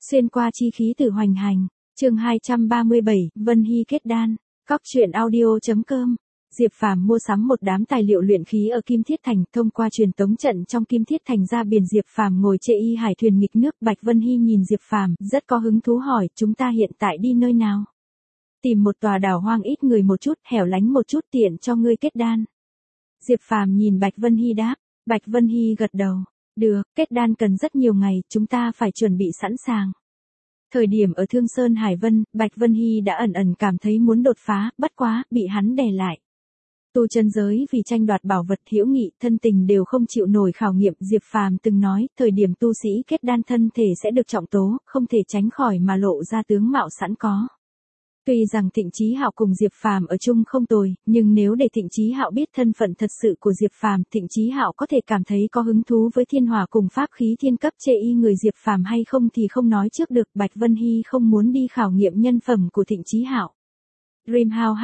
Xuyên qua chi khí từ hoành hành. Chương 237, Vân Hy kết đan. Cóc truyện audio.com. Diệp Phàm mua sắm một đám tài liệu luyện khí ở Kim Thiết Thành, thông qua truyền tống trận trong Kim Thiết Thành ra biển. Diệp Phàm ngồi chê y hải thuyền nghịch nước. Bạch Vân Hy nhìn Diệp Phàm, rất có hứng thú hỏi, chúng ta hiện tại đi nơi nào? Tìm một tòa đảo hoang ít người một chút, hẻo lánh một chút, tiện cho ngươi kết đan. Diệp Phàm nhìn Bạch Vân Hy đáp. Bạch Vân Hy gật đầu. Được, kết đan cần rất nhiều ngày, chúng ta phải chuẩn bị sẵn sàng. Thời điểm ở Thương Sơn Hải Vân, Bạch Vân Hy đã ẩn ẩn cảm thấy muốn đột phá, bất quá, bị hắn đè lại. Tu chân giới vì tranh đoạt bảo vật hữu nghị, thân tình đều không chịu nổi khảo nghiệm. Diệp Phàm từng nói, thời điểm tu sĩ kết đan thân thể sẽ được trọng tố, không thể tránh khỏi mà lộ ra tướng mạo sẵn có. Tuy rằng Thịnh Chí Hạo cùng Diệp Phàm ở chung không tồi, nhưng nếu để Thịnh Chí Hạo biết thân phận thật sự của Diệp Phàm, Thịnh Chí Hạo có thể cảm thấy có hứng thú với thiên hỏa cùng pháp khí thiên cấp chê y người Diệp Phàm hay không thì không nói trước được. Bạch Vân Hy không muốn đi khảo nghiệm nhân phẩm của Thịnh Chí Hạo. Dreamhouse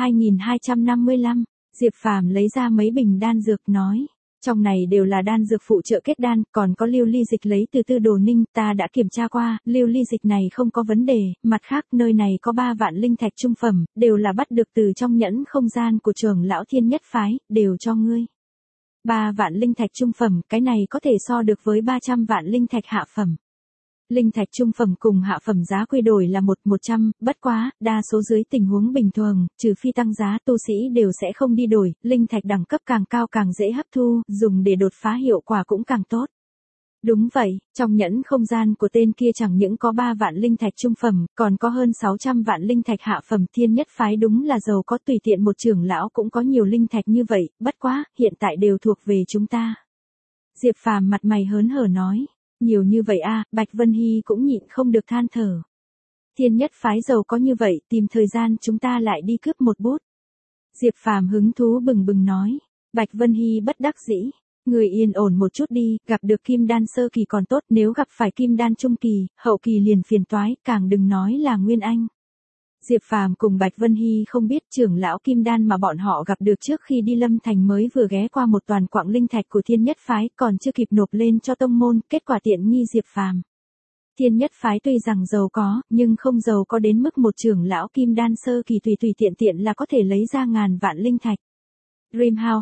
2255, Diệp Phàm lấy ra mấy bình đan dược nói. Trong này đều là đan dược phụ trợ kết đan, còn có lưu ly dịch lấy từ Tư Đồ Ninh, ta đã kiểm tra qua, lưu ly dịch này không có vấn đề. Mặt khác, nơi này có 3 vạn linh thạch trung phẩm, đều là bắt được từ trong nhẫn không gian của trưởng lão Thiên Nhất Phái, đều cho ngươi. 3 vạn linh thạch trung phẩm, cái này có thể so được với 300 vạn linh thạch hạ phẩm. Linh thạch trung phẩm cùng hạ phẩm giá quy đổi là 100, bất quá, đa số dưới tình huống bình thường, trừ phi tăng giá, tu sĩ đều sẽ không đi đổi. Linh thạch đẳng cấp càng cao càng dễ hấp thu, dùng để đột phá hiệu quả cũng càng tốt. Đúng vậy, trong nhẫn không gian của tên kia chẳng những có 3 vạn linh thạch trung phẩm, còn có hơn 600 vạn linh thạch hạ phẩm. Thiên Nhất Phái đúng là giàu có, tùy tiện một trưởng lão cũng có nhiều linh thạch như vậy, bất quá, hiện tại đều thuộc về chúng ta. Diệp Phàm mặt mày hớn hở nói. Nhiều như vậy a, Bạch Vân Hy cũng nhịn không được than thở. Thiên Nhất Phái giàu có như vậy, tìm thời gian chúng ta lại đi cướp một bút. Diệp Phàm hứng thú bừng bừng nói. Bạch Vân Hy bất đắc dĩ. Người yên ổn một chút đi, gặp được kim đan sơ kỳ còn tốt, nếu gặp phải kim đan trung kỳ, hậu kỳ liền phiền toái, càng đừng nói là Nguyên Anh. Diệp Phàm cùng Bạch Vân Hy không biết trưởng lão kim đan mà bọn họ gặp được trước khi đi Lâm Thành mới vừa ghé qua một toàn quặng linh thạch của Thiên Nhất Phái, còn chưa kịp nộp lên cho tông môn, kết quả tiện nghi Diệp Phàm. Thiên Nhất Phái tuy rằng giàu có, nhưng không giàu có đến mức một trưởng lão kim đan sơ kỳ tùy tiện tiện là có thể lấy ra ngàn vạn linh thạch. Dreamhouse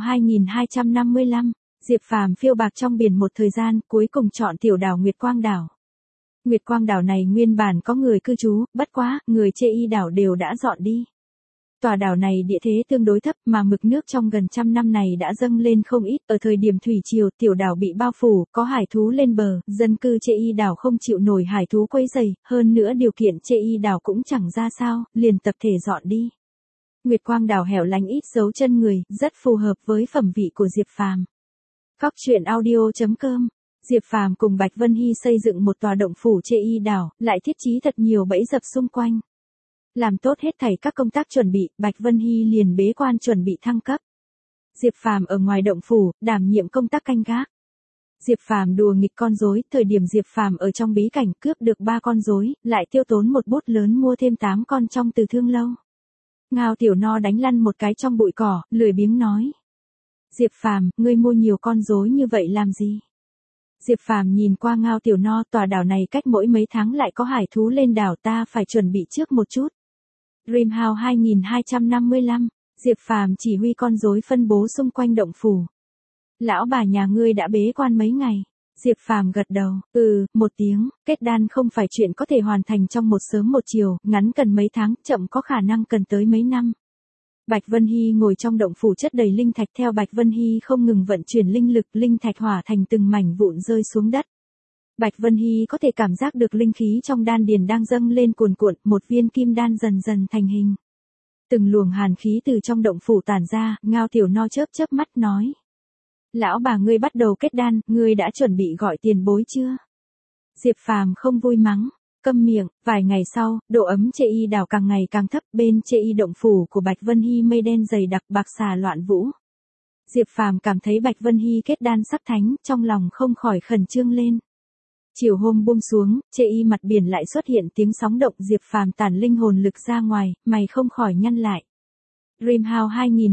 2255, Diệp Phàm phiêu bạc trong biển một thời gian, cuối cùng chọn tiểu đảo Nguyệt Quang đảo. Nguyệt Quang đảo này nguyên bản có người cư trú, bất quá, người chê y đảo đều đã dọn đi. Tòa đảo này địa thế tương đối thấp mà mực nước trong gần trăm năm này đã dâng lên không ít. Ở thời điểm thủy triều, tiểu đảo bị bao phủ, có hải thú lên bờ, dân cư chê y đảo không chịu nổi hải thú quấy rầy, hơn nữa điều kiện chê y đảo cũng chẳng ra sao, liền tập thể dọn đi. Nguyệt Quang đảo hẻo lánh ít dấu chân người, rất phù hợp với phẩm vị của Diệp Phàm. Cóc truyện audio.com. Diệp Phàm cùng Bạch Vân Hy xây dựng một tòa động phủ chê y đảo, lại thiết trí thật nhiều bẫy dập xung quanh. Làm tốt hết thảy các công tác chuẩn bị, Bạch Vân Hy liền bế quan chuẩn bị thăng cấp. Diệp Phàm ở ngoài động phủ, đảm nhiệm công tác canh gác. Diệp Phàm đùa nghịch con rối, thời điểm Diệp Phàm ở trong bí cảnh cướp được 3 con rối, lại tiêu tốn một bút lớn mua thêm 8 con trong Từ Thương lâu. Ngao Tiểu No đánh lăn một cái trong bụi cỏ, lười biếng nói. Diệp Phàm, ngươi mua nhiều con rối như vậy làm gì? Diệp Phàm nhìn qua Ngao Tiểu No, tòa đảo này cách mỗi mấy tháng lại có hải thú lên đảo, ta phải chuẩn bị trước một chút. Dreamhouse 2255, Diệp Phàm chỉ huy con rối phân bố xung quanh động phủ. Lão bà nhà ngươi đã bế quan mấy ngày? Diệp Phàm gật đầu, một tiếng, kết đan không phải chuyện có thể hoàn thành trong một sớm một chiều, ngắn cần mấy tháng, chậm có khả năng cần tới mấy năm. Bạch Vân Hy ngồi trong động phủ chất đầy linh thạch, theo Bạch Vân Hy không ngừng vận chuyển linh lực, linh thạch hỏa thành từng mảnh vụn rơi xuống đất. Bạch Vân Hy có thể cảm giác được linh khí trong đan điền đang dâng lên cuồn cuộn, một viên kim đan dần dần thành hình. Từng luồng hàn khí từ trong động phủ tản ra, Ngao Tiểu No chớp chớp mắt nói. Lão bà ngươi bắt đầu kết đan, ngươi đã chuẩn bị gọi tiền bối chưa? Diệp Phàm không vui mắng. Câm miệng. Vài ngày sau, độ ấm chê y đảo càng ngày càng thấp, bên chê y động phủ của Bạch Vân Hy mây đen dày đặc, bạc xà loạn vũ. Diệp Phàm cảm thấy Bạch Vân Hy kết đan sắp thánh, trong lòng không khỏi khẩn trương lên. Chiều hôm buông xuống, chê y mặt biển lại xuất hiện tiếng sóng động. Diệp Phàm tản linh hồn lực ra ngoài, mày không khỏi nhăn lại. Dreamhouse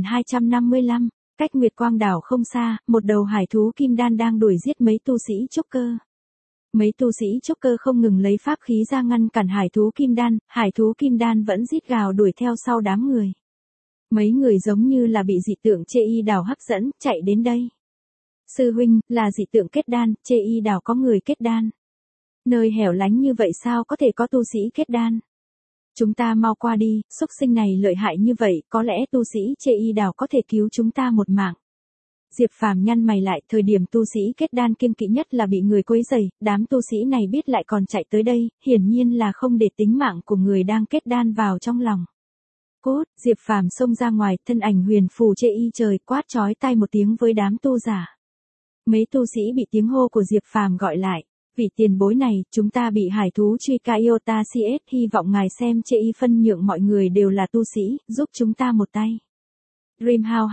2255, cách Nguyệt Quang đảo không xa, một đầu hải thú kim đan đang đuổi giết mấy tu sĩ trúc cơ. Mấy tu sĩ trúc cơ không ngừng lấy pháp khí ra ngăn cản hải thú kim đan vẫn rít gào đuổi theo sau đám người. Mấy người giống như là bị dị tượng chê y đảo hấp dẫn, chạy đến đây. Sư huynh, là dị tượng kết đan, chê y đảo có người kết đan. Nơi hẻo lánh như vậy sao có thể có tu sĩ kết đan? Chúng ta mau qua đi, xúc sinh này lợi hại như vậy, có lẽ tu sĩ chê y đảo có thể cứu chúng ta một mạng. Diệp Phàm nhăn mày lại, thời điểm tu sĩ kết đan kiêng kỵ nhất là bị người quấy rầy, đám tu sĩ này biết lại còn chạy tới đây, hiển nhiên là không để tính mạng của người đang kết đan vào trong lòng. Cốt, Diệp Phàm xông ra ngoài, thân ảnh huyền phù chê y trời, quát chói tai một tiếng với đám tu giả. Mấy tu sĩ bị tiếng hô của Diệp Phàm gọi lại. Vị tiền bối này, chúng ta bị hải thú truy ca Iota CS, hy vọng ngài xem chê y phân nhượng mọi người đều là tu sĩ, giúp chúng ta một tay. Dreamhouse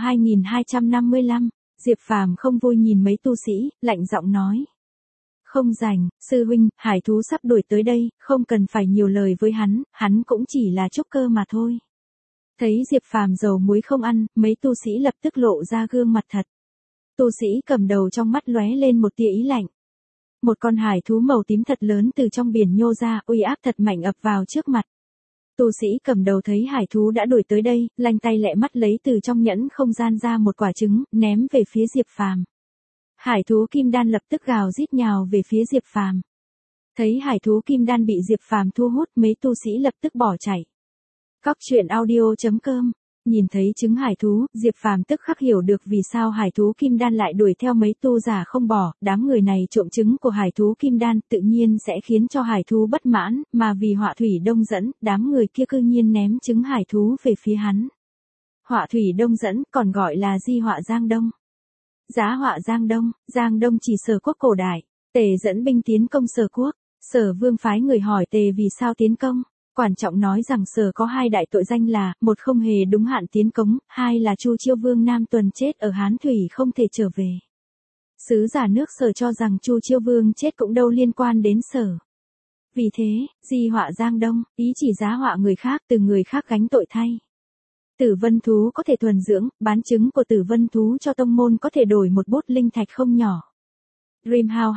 2255, Diệp Phàm không vui nhìn mấy tu sĩ, lạnh giọng nói. Không rảnh, sư huynh, hải thú sắp đuổi tới đây, không cần phải nhiều lời với hắn cũng chỉ là trúc cơ mà thôi. Thấy Diệp Phàm dầu muối không ăn, mấy tu sĩ lập tức lộ ra gương mặt thật. Tu sĩ cầm đầu trong mắt lóe lên một tia ý lạnh. Một con hải thú màu tím thật lớn từ trong biển nhô ra, uy áp thật mạnh ập vào trước mặt. Tu sĩ cầm đầu thấy hải thú đã đuổi tới đây, lanh tay lẹ mắt lấy từ trong nhẫn không gian ra một quả trứng, ném về phía Diệp Phàm. Hải thú kim đan lập tức gào rít nhào về phía Diệp Phàm. Thấy hải thú kim đan bị Diệp Phàm thu hút, mấy tu sĩ lập tức bỏ chạy. Cóc truyện audio.com. Nhìn thấy trứng hải thú, Diệp Phàm tức khắc hiểu được vì sao hải thú kim đan lại đuổi theo mấy tu giả không bỏ, đám người này trộm trứng của hải thú kim đan tự nhiên sẽ khiến cho hải thú bất mãn, mà vì họa thủy đông dẫn, đám người kia cư nhiên ném trứng hải thú về phía hắn. Họa thủy đông dẫn, còn gọi là di họa Giang Đông. Giá họa Giang Đông chỉ Sở quốc cổ đại, Tề dẫn binh tiến công Sở quốc, Sở vương phái người hỏi Tề vì sao tiến công. Quản trọng nói rằng Sở có hai đại tội danh là, một không hề đúng hạn tiến cống, hai là Chu Chiêu Vương Nam Tuần chết ở Hán Thủy không thể trở về. Sứ giả nước Sở cho rằng Chu Chiêu Vương chết cũng đâu liên quan đến Sở. Vì thế, di họa Giang Đông, ý chỉ giá họa người khác từ người khác gánh tội thay. Tử vân thú có thể thuần dưỡng, bán trứng của tử vân thú cho tông môn có thể đổi một bút linh thạch không nhỏ. Dreamhouse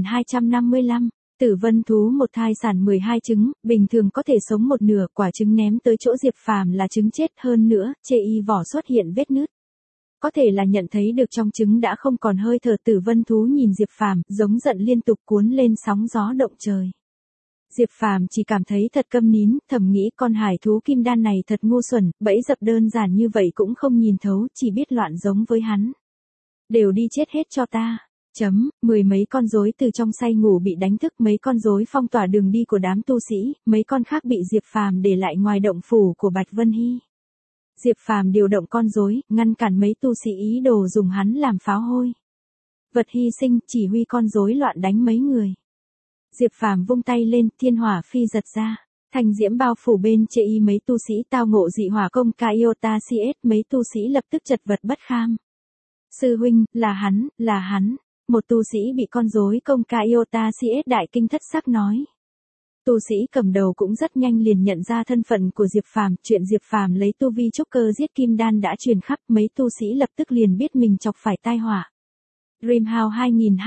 2255. Tử vân thú một thai sản 12 trứng, bình thường có thể sống một nửa, quả trứng ném tới chỗ Diệp Phàm là trứng chết, hơn nữa, chê y vỏ xuất hiện vết nứt. Có thể là nhận thấy được trong trứng đã không còn hơi thở. Tử vân thú nhìn Diệp Phàm, giống giận liên tục cuốn lên sóng gió động trời. Diệp Phàm chỉ cảm thấy thật câm nín, thầm nghĩ con hải thú kim đan này thật ngu xuẩn, bẫy dập đơn giản như vậy cũng không nhìn thấu, chỉ biết loạn giống với hắn. Đều đi chết hết cho ta. Mười mấy con rối từ trong say ngủ bị đánh thức, mấy con rối phong tỏa đường đi của đám tu sĩ, mấy con khác bị Diệp Phàm để lại ngoài động phủ của Bạch Vân Hy. Diệp Phàm điều động con rối, ngăn cản mấy tu sĩ ý đồ dùng hắn làm pháo hôi. Vật hy sinh, chỉ huy con rối loạn đánh mấy người. Diệp Phàm vung tay lên, thiên hỏa phi giật ra. Thành diễm bao phủ bên chê y, mấy tu sĩ tao ngộ dị hỏa công ca Iota CS, mấy tu sĩ lập tức chật vật bất kham. Sư huynh, là hắn. Một tu sĩ bị con rối công ca Iota CS đại kinh thất sắc nói. Tu sĩ cầm đầu cũng rất nhanh liền nhận ra thân phận của Diệp Phàm, chuyện Diệp Phàm lấy tu vi trúc cơ giết kim đan đã truyền khắp, mấy tu sĩ lập tức liền biết mình chọc phải tai họa. Dreamhouse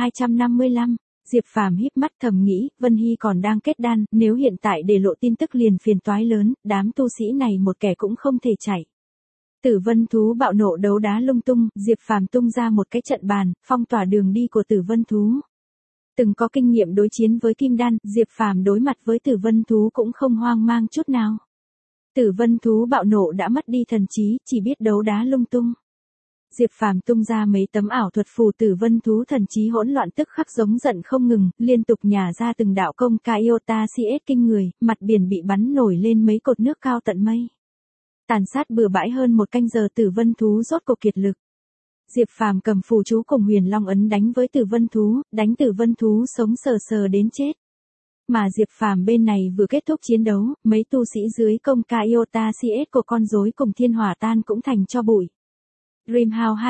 2255. Diệp Phàm híp mắt thầm nghĩ, Vân Hy còn đang kết đan, nếu hiện tại để lộ tin tức liền phiền toái lớn, đám tu sĩ này một kẻ cũng không thể chạy. Tử vân thú bạo nộ đấu đá lung tung, Diệp Phàm tung ra một cái trận bàn, phong tỏa đường đi của tử vân thú. Từng có kinh nghiệm đối chiến với kim đan, Diệp Phàm đối mặt với tử vân thú cũng không hoang mang chút nào. Tử vân thú bạo nộ đã mất đi thần trí, chỉ biết đấu đá lung tung. Diệp Phàm tung ra mấy tấm ảo thuật phù, tử vân thú thần trí hỗn loạn tức khắc giống giận không ngừng, liên tục nhả ra từng đạo công ca Iota CS kinh người, mặt biển bị bắn nổi lên mấy cột nước cao tận mây. Tàn sát bừa bãi hơn một canh giờ, tử vân thú rốt cuộc kiệt lực. Diệp Phàm cầm phù chú cùng huyền long ấn đánh với tử vân thú, đánh tử vân thú sống sờ sờ đến chết. Mà Diệp Phàm bên này vừa kết thúc chiến đấu, mấy tu sĩ dưới công ca Iota CS của con rối cùng thiên hỏa tan cũng thành tro bụi. Dreamhouse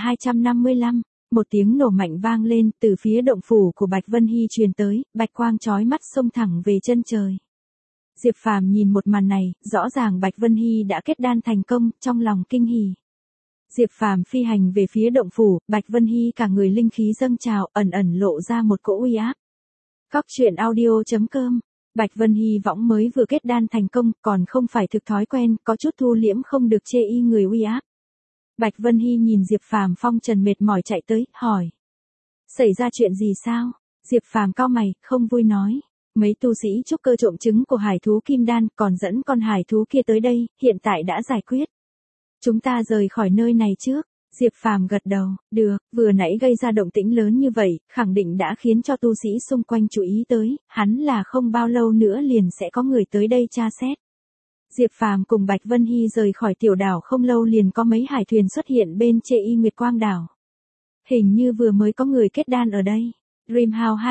2255. Một tiếng nổ mạnh vang lên, từ phía động phủ của Bạch Vân Hy truyền tới, bạch quang chói mắt xông thẳng về chân trời. Diệp Phàm nhìn một màn này, rõ ràng Bạch Vân Hy đã kết đan thành công, trong lòng kinh hỉ. Diệp Phàm phi hành về phía động phủ, Bạch Vân Hy cả người linh khí dâng trào, ẩn ẩn lộ ra một cỗ uy áp. Cóc truyện audio.com. Bạch Vân Hy võng mới vừa kết đan thành công, còn không phải thực thói quen, có chút thu liễm không được chê y người uy áp. Bạch Vân Hy nhìn Diệp Phàm phong trần mệt mỏi chạy tới, hỏi. Xảy ra chuyện gì sao? Diệp Phàm cau mày, không vui nói. Mấy tu sĩ trúc cơ trộm trứng của hải thú kim đan, còn dẫn con hải thú kia tới đây, hiện tại đã giải quyết. Chúng ta rời khỏi nơi này trước. Diệp Phàm gật đầu, được, vừa nãy gây ra động tĩnh lớn như vậy, khẳng định đã khiến cho tu sĩ xung quanh chú ý tới, hắn là không bao lâu nữa liền sẽ có người tới đây tra xét. Diệp Phàm cùng Bạch Vân Hy rời khỏi tiểu đảo không lâu liền có mấy hải thuyền xuất hiện bên Chê Y Nguyệt Quang đảo. Hình như vừa mới có người kết đan ở đây. Dreamhouse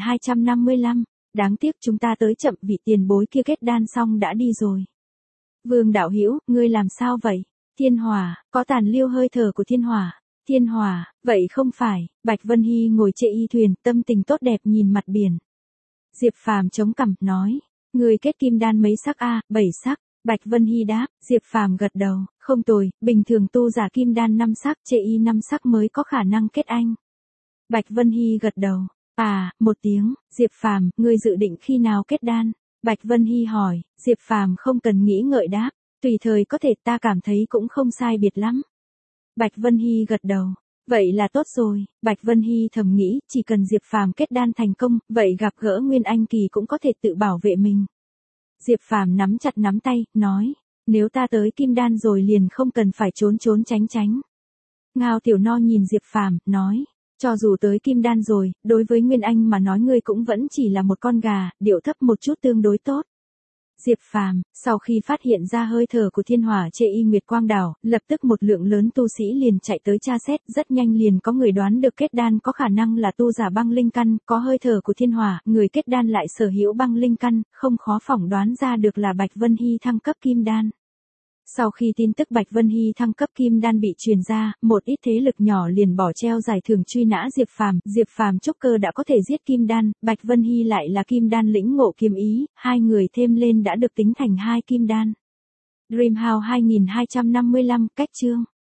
2255, đáng tiếc chúng ta tới chậm, vị tiền bối kia kết đan xong đã đi rồi. Vương đạo hữu, ngươi làm sao vậy? Thiên hỏa, có tàn lưu hơi thở của thiên hỏa. Thiên hỏa, vậy không phải. Bạch Vân Hy ngồi Chê Y thuyền, tâm tình tốt đẹp nhìn mặt biển. Diệp Phàm chống cằm, nói, ngươi kết kim đan mấy sắc a? 7 sắc. Bạch Vân Hy đáp, Diệp Phàm gật đầu, không tồi, bình thường tu giả kim đan 5 sắc, Chê Y 5 sắc mới có khả năng kết anh. Bạch Vân Hy gật đầu, một tiếng. Diệp Phàm, ngươi dự định khi nào kết đan? Bạch Vân Hy hỏi. Diệp Phàm không cần nghĩ ngợi đáp, tùy thời có thể, ta cảm thấy cũng không sai biệt lắm. Bạch Vân Hy gật đầu, vậy là tốt rồi. Bạch Vân Hy thầm nghĩ, chỉ cần Diệp Phàm kết đan thành công, vậy gặp gỡ Nguyên Anh Kỳ cũng có thể tự bảo vệ mình. Diệp Phàm nắm chặt nắm tay, nói, nếu ta tới kim đan rồi liền không cần phải trốn tránh tránh. Ngao Tiểu No nhìn Diệp Phàm, nói, cho dù tới kim đan rồi, đối với Nguyên Anh mà nói ngươi cũng vẫn chỉ là một con gà, điệu thấp một chút tương đối tốt. Diệp Phàm, sau khi phát hiện ra hơi thở của thiên hỏa Chê Y Nguyệt Quang đảo, lập tức một lượng lớn tu sĩ liền chạy tới tra xét, rất nhanh liền có người đoán được kết đan có khả năng là tu giả băng linh căn, có hơi thở của thiên hỏa, người kết đan lại sở hữu băng linh căn, không khó phỏng đoán ra được là Bạch Vân Hy thăng cấp kim đan. Sau khi tin tức Bạch Vân Hy thăng cấp kim đan bị truyền ra, một ít thế lực nhỏ liền bỏ treo giải thưởng truy nã Diệp Phàm trúc cơ đã có thể giết kim đan, Bạch Vân Hy lại là kim đan lĩnh ngộ kiếm ý, hai người thêm lên đã được tính thành 2 kim đan. Dreamhouse 2255, cách chương